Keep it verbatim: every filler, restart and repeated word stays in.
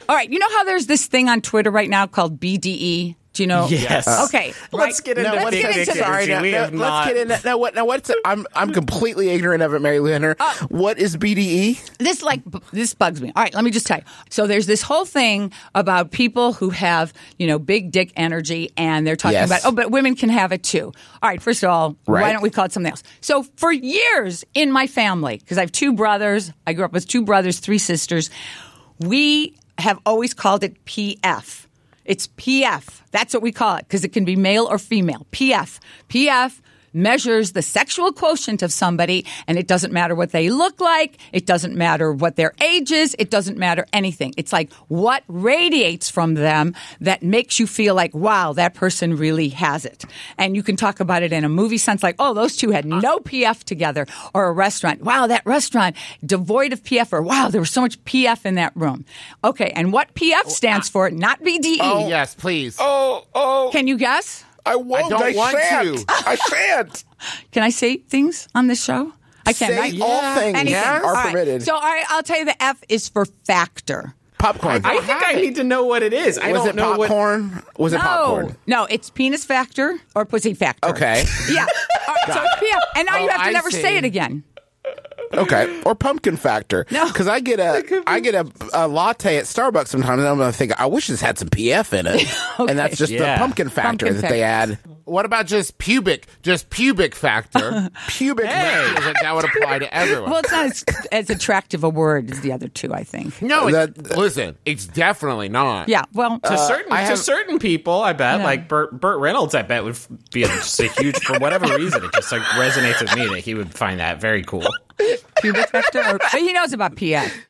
All right. You know how there's this thing on Twitter right now called B D E? Do you know? Yes. Okay. Let's right. get into no, let's get into Sorry, now, we now, have let's not. get into now. What now? What's I'm I'm completely ignorant of it, Mary Lou Henner. Uh, what is B D E? This like this bugs me. All right, let me just tell you. So there's this whole thing about people who have, you know, big dick energy, and they're talking Yes. about, oh, but women can have it too. All right, first of all, Right. why don't we call it something else? So for years in my family, because I have two brothers, I grew up with two brothers, three sisters, we have always called it P F. It's P F. That's what we call it because it can be male or female. P F. P F measures the sexual quotient of somebody, and it doesn't matter what they look like. It doesn't matter what their age is. It doesn't matter anything. It's like what radiates from them that makes you feel like, wow, that person really has it. And you can talk about it in a movie sense, like, oh, those two had no P F together, or a restaurant. Wow, that restaurant devoid of P F, or wow, there was so much P F in that room. Okay, and what P F stands for, not B D E. Oh, yes, please. Oh, oh! Can you guess? I won't. I don't I want shan't. to. I shan't. Can I say things on this show? I can, Say right? all things Anything. are All right. permitted. So all right, I'll tell you the F is for factor. Popcorn. I think I need to know what it is. I was don't it know what. popcorn? Was it No, popcorn? no, it's penis factor or pussy factor. Okay. Yeah. All right, so it's P F. And now Oh, you have to I never see. say it again. Okay, or pumpkin factor. No. because I get a I get a, a latte at Starbucks sometimes, and I'm gonna think I wish this had some P F in it, and that's just Yeah. the pumpkin factor Pumpkin that they factor. add. What about just pubic? Just pubic factor. Pubic. Hey, that, that would apply to everyone. Well, it's not as, as attractive a word as the other two, I think. no, it's, that- listen, it's definitely not. Yeah, well, To certain I to have- certain people, I bet, Yeah. like Burt, Burt Reynolds, I bet would f- be a, just a huge for whatever reason. It just like resonates with me that he would find that very cool. pubic factor. Or, but he knows about P F.